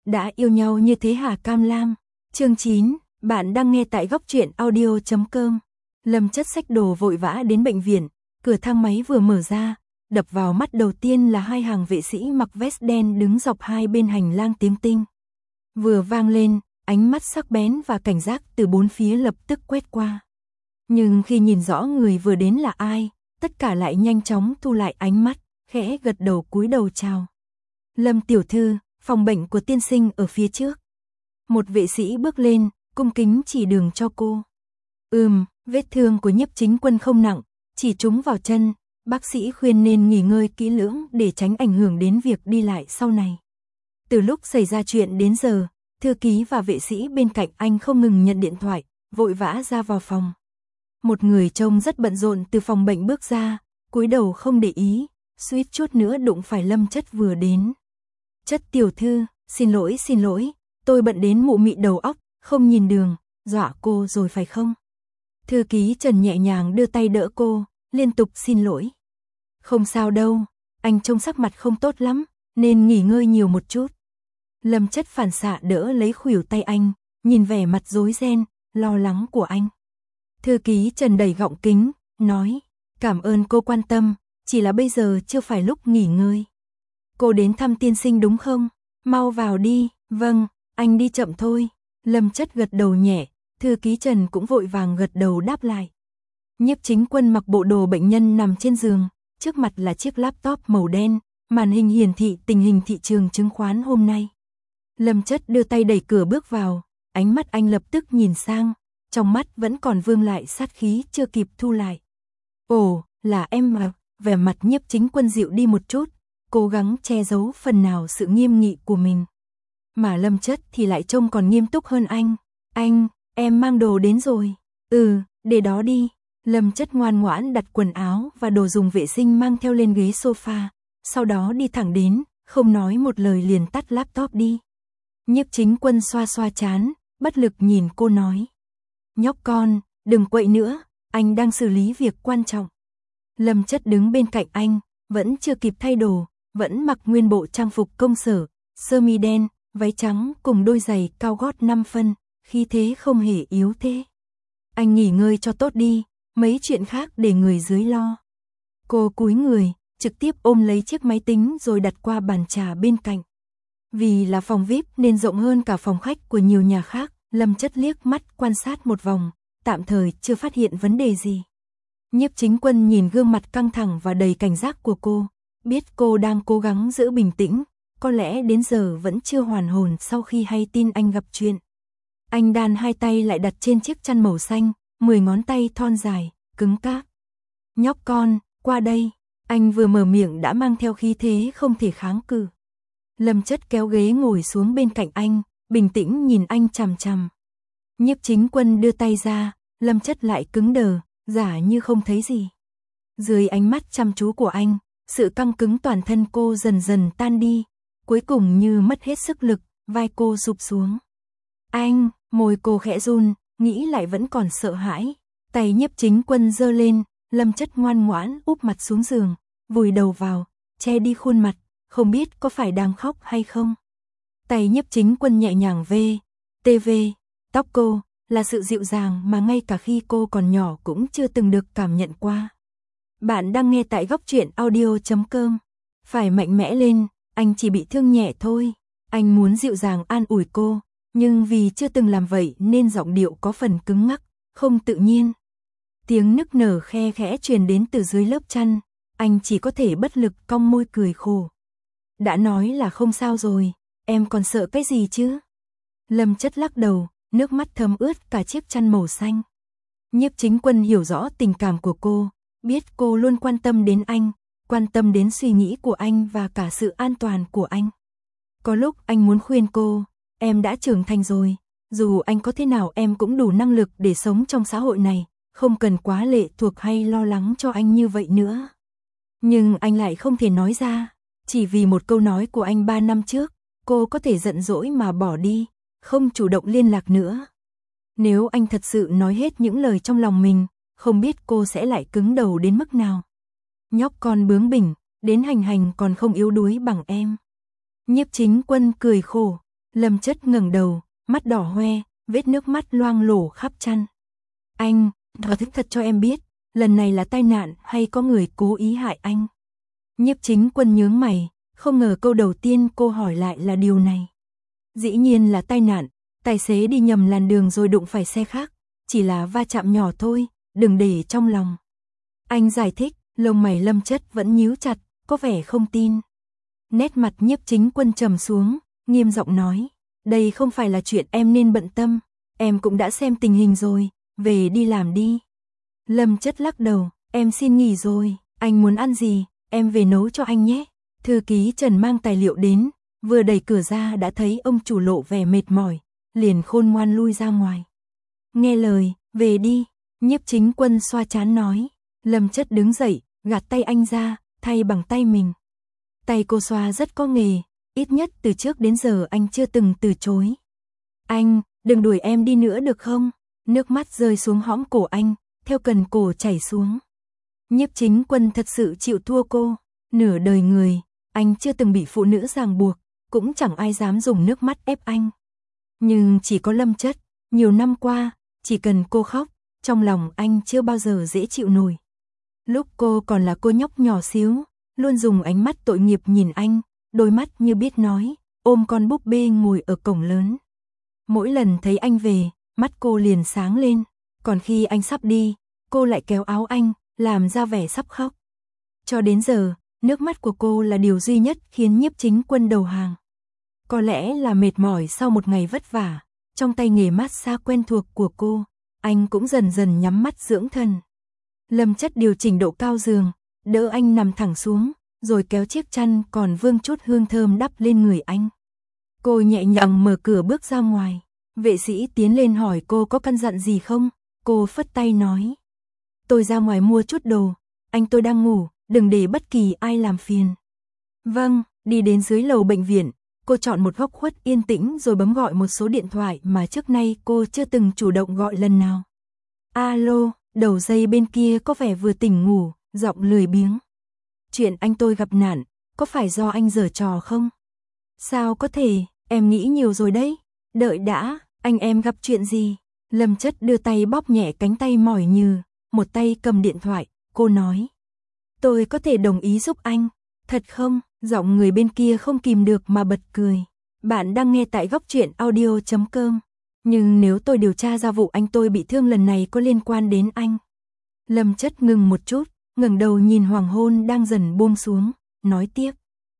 đã yêu nhau như thế hả Cam Lam? Chương 9, bạn đang nghe tại góc truyện audio.com. Lâm Chất xách đồ vội vã đến bệnh viện, cửa thang máy vừa mở ra, đập vào mắt đầu tiên là hai hàng vệ sĩ mặc vest đen đứng dọc hai bên hành lang tiếng tinh. Vừa vang lên, ánh mắt sắc bén và cảnh giác từ bốn phía lập tức quét qua. Nhưng khi nhìn rõ người vừa đến là ai, tất cả lại nhanh chóng thu lại ánh mắt, khẽ gật đầu cúi đầu chào. Lâm tiểu thư, phòng bệnh của tiên sinh ở phía trước. Một vệ sĩ bước lên, cung kính chỉ đường cho cô. Vết thương của Nhiếp Chính Quân không nặng, chỉ trúng vào chân, bác sĩ khuyên nên nghỉ ngơi kỹ lưỡng để tránh ảnh hưởng đến việc đi lại sau này. Từ lúc xảy ra chuyện đến giờ, thư ký và vệ sĩ bên cạnh anh không ngừng nhận điện thoại, vội vã ra vào phòng. Một người trông rất bận rộn từ phòng bệnh bước ra, cúi đầu không để ý, suýt chút nữa đụng phải Lâm Chất vừa đến. Chất tiểu thư, xin lỗi, tôi bận đến mụ mị đầu óc, không nhìn đường, dọa cô rồi phải không? Thư ký Trần nhẹ nhàng đưa tay đỡ cô, liên tục xin lỗi. Không sao đâu, anh trông sắc mặt không tốt lắm, nên nghỉ ngơi nhiều một chút. Lâm Chất phản xạ đỡ lấy khuỷu tay anh, nhìn vẻ mặt rối ren, lo lắng của anh. Thư ký Trần đẩy gọng kính, nói, cảm ơn cô quan tâm, chỉ là bây giờ chưa phải lúc nghỉ ngơi. Cô đến thăm tiên sinh đúng không? Mau vào đi. Vâng, anh đi chậm thôi. Lâm Chất gật đầu nhẹ, thư ký Trần cũng vội vàng gật đầu đáp lại. Nhiếp Chính Quân mặc bộ đồ bệnh nhân nằm trên giường, trước mặt là chiếc laptop màu đen, màn hình hiển thị tình hình thị trường chứng khoán hôm nay. Lâm Chất đưa tay đẩy cửa bước vào, ánh mắt anh lập tức nhìn sang, trong mắt vẫn còn vương lại sát khí chưa kịp thu lại. Ồ, là em mà, vẻ mặt Nhiếp Chính Quân dịu đi một chút, cố gắng che giấu phần nào sự nghiêm nghị của mình. Mà Lâm Chất thì lại trông còn nghiêm túc hơn anh. Anh, em mang đồ đến rồi. Để đó đi. Lâm Chất ngoan ngoãn đặt quần áo và đồ dùng vệ sinh mang theo lên ghế sofa, sau đó đi thẳng đến, không nói một lời liền tắt laptop đi. Nhiếp Chính Quân xoa xoa trán, bất lực nhìn cô nói. Nhóc con, đừng quậy nữa, anh đang xử lý việc quan trọng. Lâm Chất đứng bên cạnh anh, vẫn chưa kịp thay đồ, vẫn mặc nguyên bộ trang phục công sở, sơ mi đen, váy trắng cùng đôi giày cao gót 5 phân, khí thế không hề yếu thế. Anh nghỉ ngơi cho tốt đi, mấy chuyện khác để người dưới lo. Cô cúi người, trực tiếp ôm lấy chiếc máy tính rồi đặt qua bàn trà bên cạnh. Vì là phòng VIP nên rộng hơn cả phòng khách của nhiều nhà khác, Lâm Chất liếc mắt quan sát một vòng, tạm thời chưa phát hiện vấn đề gì. Nhiếp Chính Quân nhìn gương mặt căng thẳng và đầy cảnh giác của cô, biết cô đang cố gắng giữ bình tĩnh, có lẽ đến giờ vẫn chưa hoàn hồn sau khi hay tin anh gặp chuyện. Anh đan hai tay lại đặt trên chiếc chăn màu xanh, 10 ngón tay thon dài, cứng cáp. Nhóc con, qua đây. Anh vừa mở miệng đã mang theo khí thế không thể kháng cự. Lâm Chất kéo ghế ngồi xuống bên cạnh anh, bình tĩnh nhìn anh chằm chằm. Nhiếp Chính Quân đưa tay ra, Lâm Chất lại cứng đờ, giả như không thấy gì. Dưới ánh mắt chăm chú của anh, sự căng cứng toàn thân cô dần dần tan đi, cuối cùng như mất hết sức lực, vai cô sụp xuống. Anh, môi cô khẽ run, nghĩ lại vẫn còn sợ hãi. Tay Nhiếp Chính Quân giơ lên, Lâm Chất ngoan ngoãn úp mặt xuống giường, vùi đầu vào, che đi khuôn mặt, không biết có phải đang khóc hay không. Tay Nhiếp Chính Quân nhẹ nhàng tóc cô, là sự dịu dàng mà ngay cả khi cô còn nhỏ cũng chưa từng được cảm nhận qua. Bạn đang nghe tại góc truyện audio.com. Phải mạnh mẽ lên, anh chỉ bị thương nhẹ thôi. Anh muốn dịu dàng an ủi cô, nhưng vì chưa từng làm vậy nên giọng điệu có phần cứng ngắc, không tự nhiên. Tiếng nức nở khe khẽ truyền đến từ dưới lớp chăn, anh chỉ có thể bất lực cong môi cười khổ. Đã nói là không sao rồi, em còn sợ cái gì chứ? Lâm Chất lắc đầu, nước mắt thấm ướt cả chiếc chăn màu xanh. Nhiếp Chính Quân hiểu rõ tình cảm của cô, biết cô luôn quan tâm đến anh, quan tâm đến suy nghĩ của anh và cả sự an toàn của anh. Có lúc anh muốn khuyên cô, em đã trưởng thành rồi, dù anh có thế nào em cũng đủ năng lực để sống trong xã hội này, không cần quá lệ thuộc hay lo lắng cho anh như vậy nữa. Nhưng anh lại không thể nói ra, chỉ vì một câu nói của anh 3 năm trước, cô có thể giận dỗi mà bỏ đi, không chủ động liên lạc nữa. Nếu anh thật sự nói hết những lời trong lòng mình, không biết cô sẽ lại cứng đầu đến mức nào. Nhóc con bướng bỉnh, đến hành còn không yếu đuối bằng em. Nhiếp Chính Quân cười khổ, Lâm Chất ngẩng đầu, mắt đỏ hoe, vết nước mắt loang lổ khắp chăn. Anh, nói thật cho em biết, lần này là tai nạn hay có người cố ý hại anh? Nhiếp Chính Quân nhướng mày, không ngờ câu đầu tiên cô hỏi lại là điều này. Dĩ nhiên là tai nạn, tài xế đi nhầm làn đường rồi đụng phải xe khác, chỉ là va chạm nhỏ thôi, đừng để trong lòng. Anh giải thích, lông mày Lâm Chất vẫn nhíu chặt, có vẻ không tin. Nét mặt Nhiếp Chính Quân trầm xuống, nghiêm giọng nói, đây không phải là chuyện em nên bận tâm, em cũng đã xem tình hình rồi, về đi làm đi. Lâm Chất lắc đầu, em xin nghỉ rồi, anh muốn ăn gì, em về nấu cho anh nhé. Thư ký Trần mang tài liệu đến, vừa đẩy cửa ra đã thấy ông chủ lộ vẻ mệt mỏi, liền khôn ngoan lui ra ngoài. Nghe lời, về đi, Nhiếp Chính Quân xoa trán nói. Lâm Chất đứng dậy, gạt tay anh ra, thay bằng tay mình. Tay cô xoa rất có nghề, ít nhất từ trước đến giờ anh chưa từng từ chối. Anh, đừng đuổi em đi nữa được không? Nước mắt rơi xuống hõm cổ anh, theo cần cổ chảy xuống. Nhiếp Chính Quân thật sự chịu thua cô, nửa đời người, anh chưa từng bị phụ nữ ràng buộc, cũng chẳng ai dám dùng nước mắt ép anh. Nhưng chỉ có Lâm Chất, nhiều năm qua, chỉ cần cô khóc, trong lòng anh chưa bao giờ dễ chịu nổi. Lúc cô còn là cô nhóc nhỏ xíu, luôn dùng ánh mắt tội nghiệp nhìn anh, đôi mắt như biết nói, ôm con búp bê ngồi ở cổng lớn. Mỗi lần thấy anh về, mắt cô liền sáng lên, còn khi anh sắp đi, cô lại kéo áo anh, làm ra vẻ sắp khóc. Cho đến giờ, nước mắt của cô là điều duy nhất khiến Nhiếp Chính Quân đầu hàng. Có lẽ là mệt mỏi sau một ngày vất vả, trong tay nghề massage quen thuộc của cô, anh cũng dần dần nhắm mắt dưỡng thần. Lâm Chất điều chỉnh độ cao giường, đỡ anh nằm thẳng xuống, rồi kéo chiếc chăn còn vương chút hương thơm đắp lên người anh. Cô nhẹ nhàng mở cửa bước ra ngoài, vệ sĩ tiến lên hỏi cô có căn dặn gì không, cô phất tay nói. Tôi ra ngoài mua chút đồ, anh tôi đang ngủ, đừng để bất kỳ ai làm phiền. Vâng, đi đến dưới lầu bệnh viện, cô chọn một góc khuất yên tĩnh rồi bấm gọi một số điện thoại mà trước nay cô chưa từng chủ động gọi lần nào. Alo, đầu dây bên kia có vẻ vừa tỉnh ngủ, giọng lười biếng. Chuyện anh tôi gặp nạn, có phải do anh giở trò không? Sao có thể, em nghĩ nhiều rồi đấy. Đợi đã, anh em gặp chuyện gì? Lâm Chất đưa tay bóp nhẹ cánh tay mỏi nhừ, một tay cầm điện thoại, cô nói. Tôi có thể đồng ý giúp anh, thật không? Giọng người bên kia không kìm được mà bật cười. Bạn đang nghe tại góc truyện audio.com. Nhưng nếu tôi điều tra ra vụ anh tôi bị thương lần này có liên quan đến anh. Lâm Chất ngừng một chút, ngẩng đầu nhìn hoàng hôn đang dần buông xuống, nói tiếp.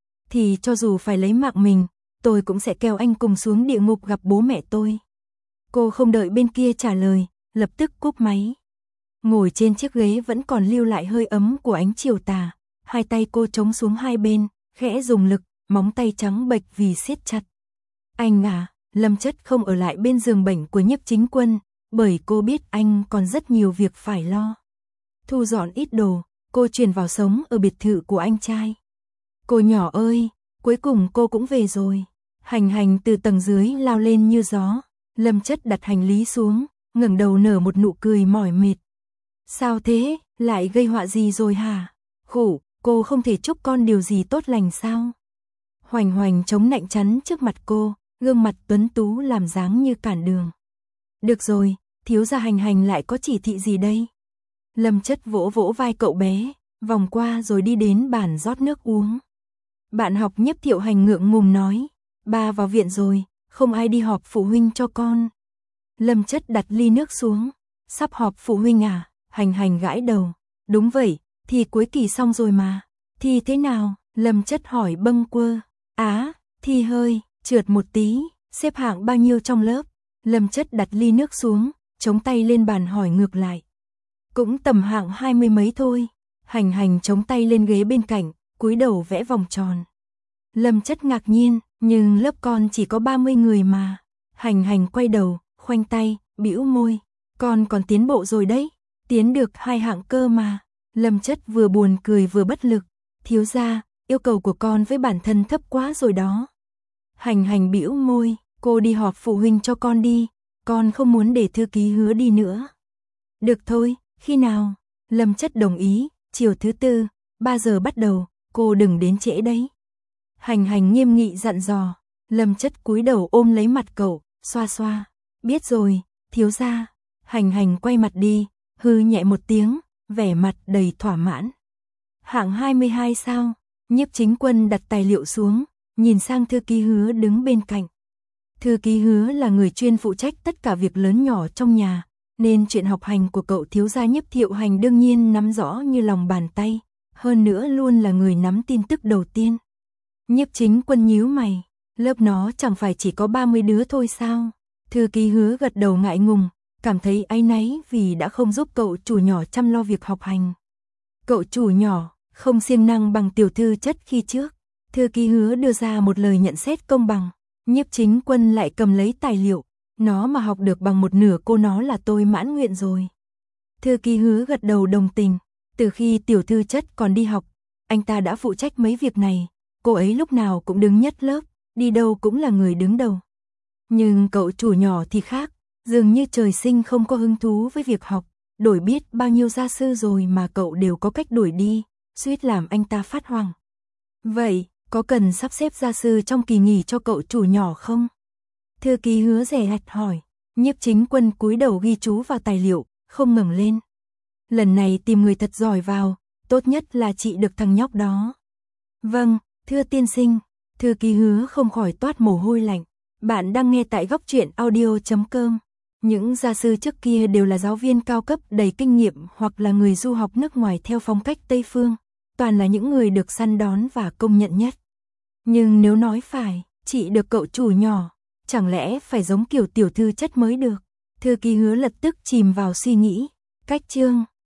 Thì cho dù phải lấy mạng mình, tôi cũng sẽ kéo anh cùng xuống địa ngục gặp bố mẹ tôi. Cô không đợi bên kia trả lời, lập tức cúp máy. Ngồi trên chiếc ghế vẫn còn lưu lại hơi ấm của ánh chiều tà, hai tay cô chống xuống hai bên, khẽ dùng lực, móng tay trắng bệch vì siết chặt. Anh à, Lâm Chất không ở lại bên giường bệnh của Nhiếp Chính Quân, bởi cô biết anh còn rất nhiều việc phải lo. Thu dọn ít đồ, cô chuyển vào sống ở biệt thự của anh trai. Cô nhỏ ơi, cuối cùng cô cũng về rồi. Hành Hành từ tầng dưới lao lên như gió. Lâm Chất đặt hành lý xuống, ngẩng đầu nở một nụ cười mỏi mệt. Sao thế, lại gây họa gì rồi hả? Khổ, cô không thể chúc con điều gì tốt lành sao? Hoành Hoành chống nạnh chắn trước mặt cô, gương mặt tuấn tú làm dáng như cản đường. Được rồi, thiếu gia Hành Hành lại có chỉ thị gì đây? Lâm Chất vỗ vỗ vai cậu bé, vòng qua rồi đi đến bàn rót nước uống. Bạn học Nhiếp Thiệu Hành ngượng ngùng nói, ba vào viện rồi, không ai đi họp phụ huynh cho con. Lâm Chất đặt ly nước xuống, sắp họp phụ huynh à? Hành Hành gãi đầu, đúng vậy, thì cuối kỳ xong rồi mà. Thì thế nào? Lâm Chất hỏi bâng quơ. Thì hơi, trượt một tí, xếp hạng bao nhiêu trong lớp? Lâm Chất đặt ly nước xuống, chống tay lên bàn hỏi ngược lại. Cũng tầm hạng 20 mấy thôi. Hành Hành chống tay lên ghế bên cạnh, cúi đầu vẽ vòng tròn. Lâm Chất ngạc nhiên, nhưng lớp con chỉ có 30 người mà. Hành Hành quay đầu, khoanh tay, bĩu môi. Con còn tiến bộ rồi đấy, tiến được 2 hạng cơ mà. Lâm Chất vừa buồn cười vừa bất lực. Thiếu gia, yêu cầu của con với bản thân thấp quá rồi đó. Hành Hành bĩu môi, cô đi họp phụ huynh cho con đi, con không muốn để thư ký Hứa đi nữa. Được thôi, khi nào? Lâm Chất đồng ý, chiều thứ tư, 3 giờ bắt đầu, cô đừng đến trễ đấy. Hành Hành nghiêm nghị dặn dò, Lâm Chất cúi đầu ôm lấy mặt cậu, xoa xoa. Biết rồi, thiếu gia. Hành Hành quay mặt đi, hư nhẹ một tiếng, vẻ mặt đầy thỏa mãn. Hạng 22 sao? Nhiếp Chính Quân đặt tài liệu xuống, nhìn sang thư ký Hứa đứng bên cạnh. Thư ký Hứa là người chuyên phụ trách tất cả việc lớn nhỏ trong nhà, nên chuyện học hành của cậu thiếu gia Nhiếp Thiệu Hành đương nhiên nắm rõ như lòng bàn tay, hơn nữa luôn là người nắm tin tức đầu tiên. Nhiếp Chính Quân nhíu mày, lớp nó chẳng phải chỉ có 30 đứa thôi sao? Thư ký Hứa gật đầu ngại ngùng, cảm thấy áy náy vì đã không giúp cậu chủ nhỏ chăm lo việc học hành. Cậu chủ nhỏ, không siêng năng bằng tiểu thư Chất khi trước. Thư ký Hứa đưa ra một lời nhận xét công bằng. Nhiếp Chính Quân lại cầm lấy tài liệu. Nó mà học được bằng một nửa cô nó là tôi mãn nguyện rồi. Thư ký Hứa gật đầu đồng tình. Từ khi tiểu thư Chất còn đi học, anh ta đã phụ trách mấy việc này. Cô ấy lúc nào cũng đứng nhất lớp, đi đâu cũng là người đứng đầu. Nhưng cậu chủ nhỏ thì khác, dường như trời sinh không có hứng thú với việc học. Đổi biết bao nhiêu gia sư rồi mà cậu đều có cách đuổi đi, suýt làm anh ta phát hoảng. Vậy, có cần sắp xếp gia sư trong kỳ nghỉ cho cậu chủ nhỏ không? Thư ký Hứa dè dặt hỏi. Nhiếp Chính Quân cúi đầu ghi chú vào tài liệu, không ngẩng lên. Lần này tìm người thật giỏi vào, tốt nhất là trị được thằng nhóc đó. Vâng, thưa tiên sinh. Thư ký Hứa không khỏi toát mồ hôi lạnh. Bạn đang nghe tại Góc Truyện Audio.com. Những gia sư trước kia đều là giáo viên cao cấp đầy kinh nghiệm hoặc là người du học nước ngoài theo phong cách Tây Phương, toàn là những người được săn đón và công nhận nhất. Nhưng nếu nói phải, chị được cậu chủ nhỏ, chẳng lẽ phải giống kiểu tiểu thư Chất mới được? Thư ký Hứa lập tức chìm vào suy nghĩ. Cách chương